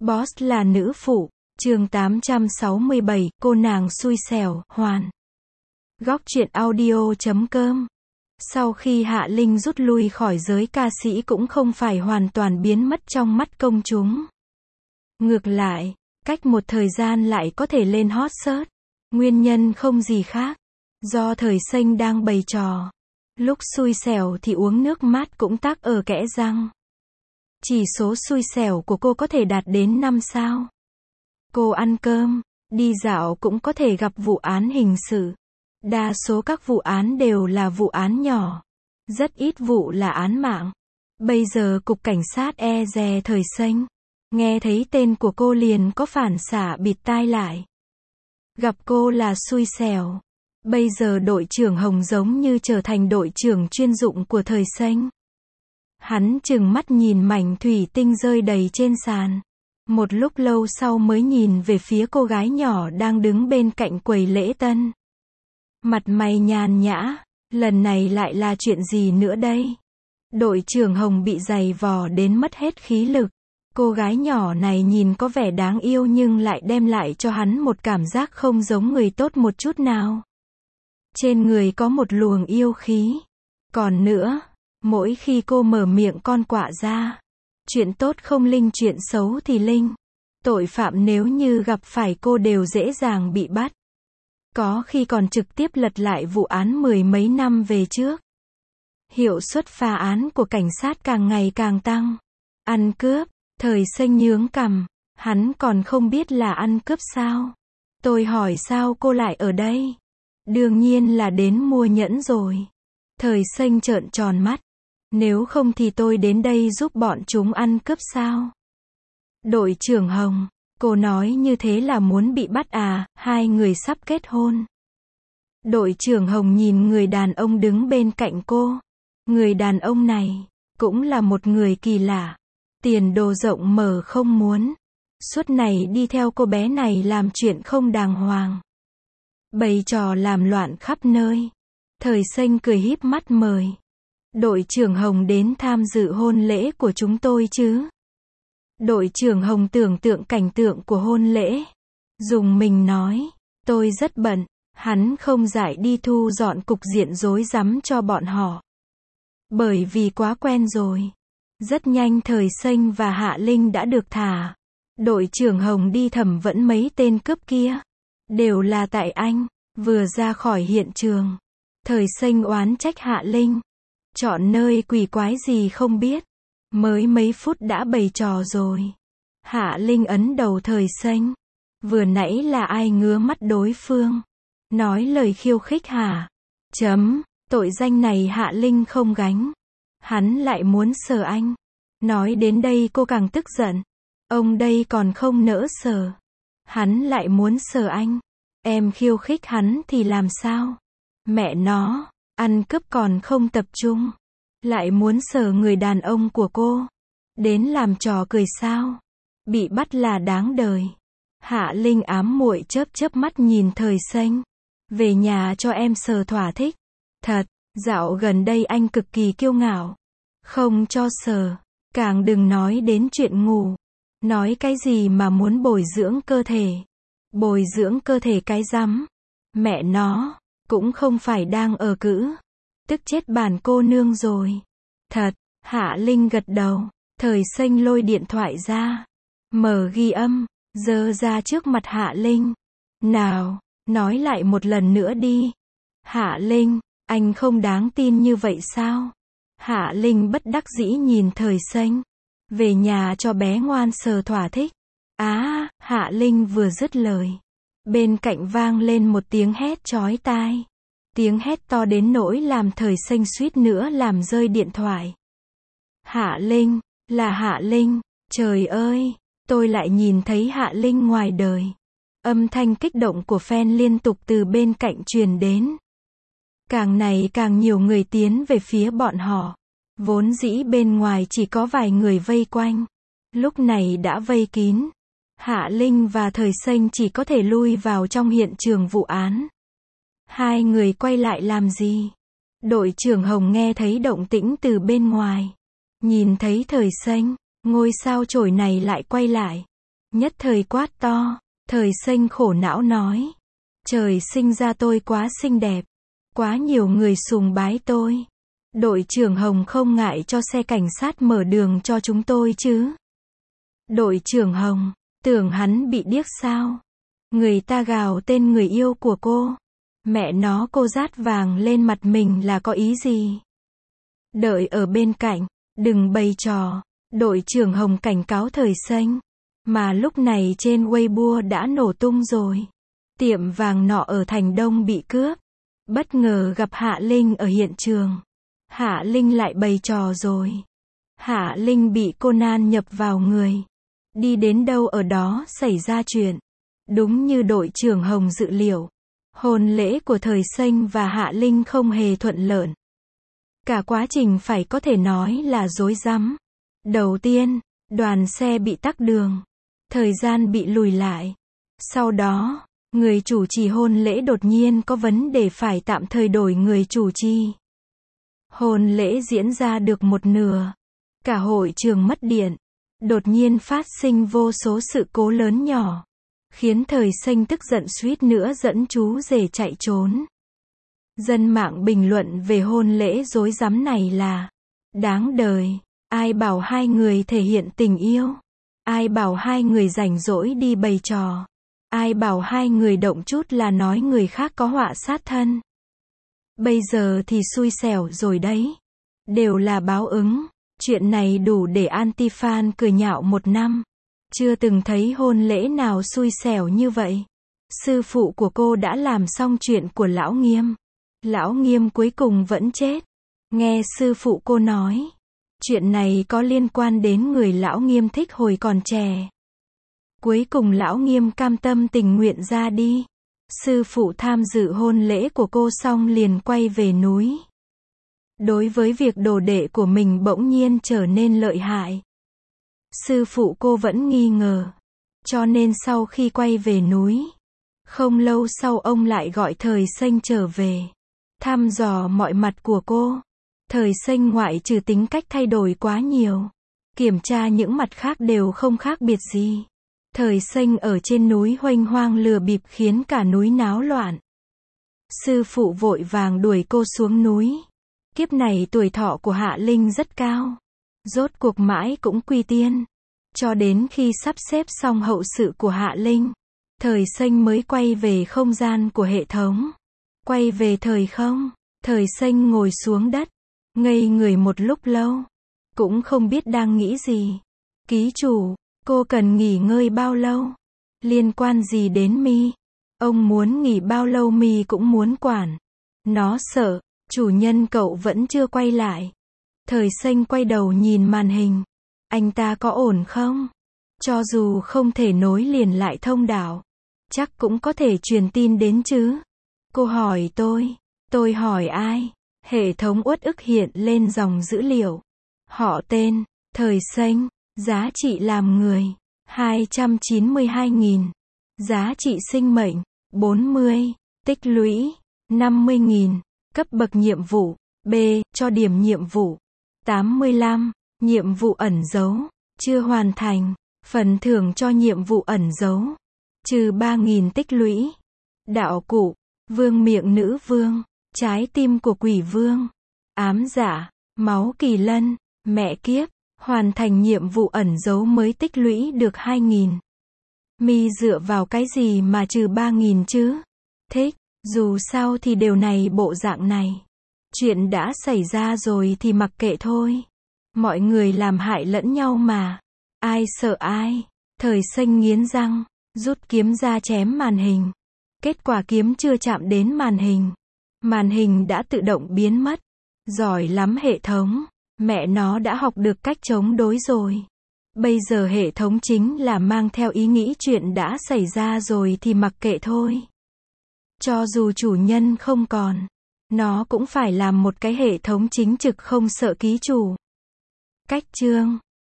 Boss là nữ phụ, chương 867, cô nàng xui xẻo, hoàn. Góc truyện audio.com. Sau khi Hạ Linh rút lui khỏi giới ca sĩ cũng không phải hoàn toàn biến mất trong mắt công chúng. Ngược lại, cách một thời gian lại có thể lên hot search. Nguyên nhân không gì khác, do thời xanh đang bày trò. Lúc xui xẻo thì uống nước mát cũng tắc ở kẽ răng. Chỉ số xui xẻo của cô có thể đạt đến 5 sao. Cô ăn cơm, đi dạo cũng có thể gặp vụ án hình sự. Đa số các vụ án đều là vụ án nhỏ. Rất ít vụ là án mạng. Bây giờ Cục Cảnh sát E.G. thời xanh. Nghe thấy tên của cô liền có phản xạ bịt tai lại. Gặp cô là xui xẻo. Bây giờ đội trưởng Hồng giống như trở thành đội trưởng chuyên dụng của thời xanh. Hắn trừng mắt nhìn mảnh thủy tinh rơi đầy trên sàn. Một lúc lâu sau mới nhìn về phía cô gái nhỏ đang đứng bên cạnh quầy lễ tân. Mặt mày nhàn nhã, lần này lại là chuyện gì nữa đây? Đội trưởng Hồng bị giày vò đến mất hết khí lực. Cô gái nhỏ này nhìn có vẻ đáng yêu nhưng lại đem lại cho hắn một cảm giác không giống người tốt một chút nào. Trên người có một luồng yêu khí. Còn nữa, mỗi khi cô mở miệng con quạ ra, chuyện tốt không linh chuyện xấu thì linh. Tội phạm nếu như gặp phải cô đều dễ dàng bị bắt. Có khi còn trực tiếp lật lại vụ án mười mấy năm về trước. Hiệu suất phá án của cảnh sát càng ngày càng tăng. Ăn cướp, thời xanh nhướng cằm, hắn còn không biết là ăn cướp sao? Tôi hỏi sao cô lại ở đây? Đương nhiên là đến mua nhẫn rồi. Thời xanh trợn tròn mắt. Nếu không thì tôi đến đây giúp bọn chúng ăn cướp sao? Đội trưởng Hồng, cô nói như thế là muốn bị bắt à, hai người sắp kết hôn. Đội trưởng Hồng nhìn người đàn ông đứng bên cạnh cô. Người đàn ông này, cũng là một người kỳ lạ. Tiền đồ rộng mở không muốn. Suốt ngày đi theo cô bé này làm chuyện không đàng hoàng. Bày trò làm loạn khắp nơi. Thời xanh cười híp mắt mời. Đội trưởng Hồng đến tham dự hôn lễ của chúng tôi chứ? Đội trưởng Hồng tưởng tượng cảnh tượng của hôn lễ. Dùng mình nói, tôi rất bận. Hắn không rảnh đi thu dọn cục diện rối rắm cho bọn họ. Bởi vì quá quen rồi. Rất nhanh thời xanh và Hạ Linh đã được thả. Đội trưởng Hồng đi thẩm vấn mấy tên cướp kia. Đều là tại anh. Vừa ra khỏi hiện trường. Thời xanh oán trách Hạ Linh. Chọn nơi quỷ quái gì không biết. Mới mấy phút đã bày trò rồi. Hạ Linh ấn đầu thời xanh. Vừa nãy là ai ngứa mắt đối phương? Nói lời khiêu khích hả? Tội danh này Hạ Linh không gánh. Hắn lại muốn sờ anh. Nói đến đây cô càng tức giận. Ông đây còn không nỡ sờ. Hắn lại muốn sờ anh. Em khiêu khích hắn thì làm sao? Mẹ nó, ăn cướp còn không tập trung. Lại muốn sờ người đàn ông của cô. Đến làm trò cười sao? Bị bắt là đáng đời. Hạ Linh ám muội chớp chớp mắt nhìn thời xanh. Về nhà cho em sờ thỏa thích. Thật, dạo gần đây anh cực kỳ kiêu ngạo. Không cho sờ. Càng đừng nói đến chuyện ngủ. Nói cái gì mà muốn bồi dưỡng cơ thể. Bồi dưỡng cơ thể cái rắm. Mẹ nó, cũng không phải đang ở cữ. Tức chết bản cô nương rồi. Thật, Hạ Linh gật đầu. Thời xanh lôi điện thoại ra. Mở ghi âm, giơ ra trước mặt Hạ Linh. Nào, nói lại một lần nữa đi. Hạ Linh, anh không đáng tin như vậy sao? Hạ Linh bất đắc dĩ nhìn thời xanh. Về nhà cho bé ngoan sờ thỏa thích. Hạ Linh vừa dứt lời. Bên cạnh vang lên một tiếng hét chói tai. Tiếng hét to đến nỗi làm thời xanh suýt nữa làm rơi điện thoại. Hạ Linh, là Hạ Linh, trời ơi, tôi lại nhìn thấy Hạ Linh ngoài đời. Âm thanh kích động của fan liên tục từ bên cạnh truyền đến. Càng ngày càng nhiều người tiến về phía bọn họ. Vốn dĩ bên ngoài chỉ có vài người vây quanh. Lúc này đã vây kín. Hạ Linh và thời xanh chỉ có thể lui vào trong hiện trường vụ án. Hai người quay lại làm gì? Đội trưởng Hồng nghe thấy động tĩnh từ bên ngoài. Nhìn thấy thời xanh, ngôi sao chổi này lại quay lại. Nhất thời quát to, Thời Xanh khổ não nói. Trời sinh ra tôi quá xinh đẹp. Quá nhiều người sùng bái tôi. Đội trưởng Hồng không ngại cho xe cảnh sát mở đường cho chúng tôi chứ. Đội trưởng Hồng, tưởng hắn bị điếc sao? Người ta gào tên người yêu của cô. Mẹ nó, cô dát vàng lên mặt mình là có ý gì? Đợi ở bên cạnh, đừng bày trò. Đội trưởng Hồng cảnh cáo Thời Xanh. Mà lúc này trên Weibo đã nổ tung rồi. Tiệm vàng nọ ở Thành Đông bị cướp. Bất ngờ gặp Hạ Linh ở hiện trường. Hạ Linh lại bày trò rồi. Hạ Linh bị Conan nhập vào người. Đi đến đâu ở đó xảy ra chuyện. Đúng như đội trưởng Hồng dự liệu. Hôn lễ của Thời Xanh và Hạ Linh không hề thuận lợi. Cả quá trình phải có thể nói là rối rắm. Đầu tiên, đoàn xe bị tắc đường. Thời gian bị lùi lại. Sau đó, người chủ trì hôn lễ đột nhiên có vấn đề phải tạm thời đổi người chủ trì. Hôn lễ diễn ra được một nửa. Cả hội trường mất điện. Đột nhiên phát sinh vô số sự cố lớn nhỏ. Khiến Thời Xanh tức giận suýt nữa dẫn chú rể chạy trốn. Dân mạng bình luận về hôn lễ rối rắm này là đáng đời. Ai bảo hai người thể hiện tình yêu? Ai bảo hai người rảnh rỗi đi bày trò? Ai bảo hai người động chút là nói người khác có họa sát thân? Bây giờ thì xui xẻo rồi đấy. Đều là báo ứng. Chuyện này đủ để anti-fan cười nhạo một năm. Chưa từng thấy hôn lễ nào xui xẻo như vậy. Sư phụ của cô đã làm xong chuyện của Lão Nghiêm. Lão Nghiêm cuối cùng vẫn chết. Nghe sư phụ cô nói. Chuyện này có liên quan đến người Lão Nghiêm thích hồi còn trẻ. Cuối cùng Lão Nghiêm cam tâm tình nguyện ra đi. Sư phụ tham dự hôn lễ của cô xong liền quay về núi. Đối với việc đồ đệ của mình bỗng nhiên trở nên lợi hại. Sư phụ cô vẫn nghi ngờ. Cho nên sau khi quay về núi, không lâu sau ông lại gọi Thời Xanh trở về. Thăm dò mọi mặt của cô. Thời Xanh ngoại trừ tính cách thay đổi quá nhiều. Kiểm tra những mặt khác đều không khác biệt gì. Thời Xanh ở trên núi huênh hoang lừa bịp khiến cả núi náo loạn. Sư phụ vội vàng đuổi cô xuống núi. Kiếp này tuổi thọ của Hạ Linh rất cao. Rốt cuộc mãi cũng quy tiên. Cho đến khi sắp xếp xong hậu sự của Hạ Linh, Thời Xanh mới quay về không gian của hệ thống. Quay về thời không, Thời Xanh ngồi xuống đất, ngây người một lúc lâu. Cũng không biết đang nghĩ gì. Ký chủ, cô cần nghỉ ngơi bao lâu? Liên quan gì đến mi? Ông muốn nghỉ bao lâu mi cũng muốn quản. Nó sợ, chủ nhân cậu vẫn chưa quay lại. Thời Xanh quay đầu nhìn màn hình. Anh ta có ổn không? Cho dù không thể nối liền lại thông đạo, chắc cũng có thể truyền tin đến chứ. Cô hỏi tôi hỏi ai? Hệ thống uất ức hiện lên dòng dữ liệu. Họ tên, Thời Xanh, giá trị làm người, 292.000. Giá trị sinh mệnh, 40. Tích lũy, 50.000. Cấp bậc nhiệm vụ, B, cho điểm nhiệm vụ, 85. Nhiệm vụ ẩn giấu, chưa hoàn thành. Phần thưởng cho nhiệm vụ ẩn giấu, trừ 3.000 tích lũy. Đạo cụ, vương miệng nữ vương, trái tim của quỷ vương, ám dạ, máu kỳ lân, mẹ kiếp. Hoàn thành nhiệm vụ ẩn giấu mới tích lũy được 2.000. Mi dựa vào cái gì mà trừ 3.000 chứ? Thích, dù sao thì điều này bộ dạng này. Chuyện đã xảy ra rồi thì mặc kệ thôi. Mọi người làm hại lẫn nhau mà. Ai sợ ai? Thời Xanh nghiến răng, rút kiếm ra chém màn hình. Kết quả kiếm chưa chạm đến màn hình. Màn hình đã tự động biến mất. Giỏi lắm hệ thống. Mẹ nó đã học được cách chống đối rồi. Bây giờ hệ thống chính là mang theo ý nghĩ chuyện đã xảy ra rồi thì mặc kệ thôi. Cho dù chủ nhân không còn, nó cũng phải làm một cái hệ thống chính trực không sợ ký chủ. Cách chương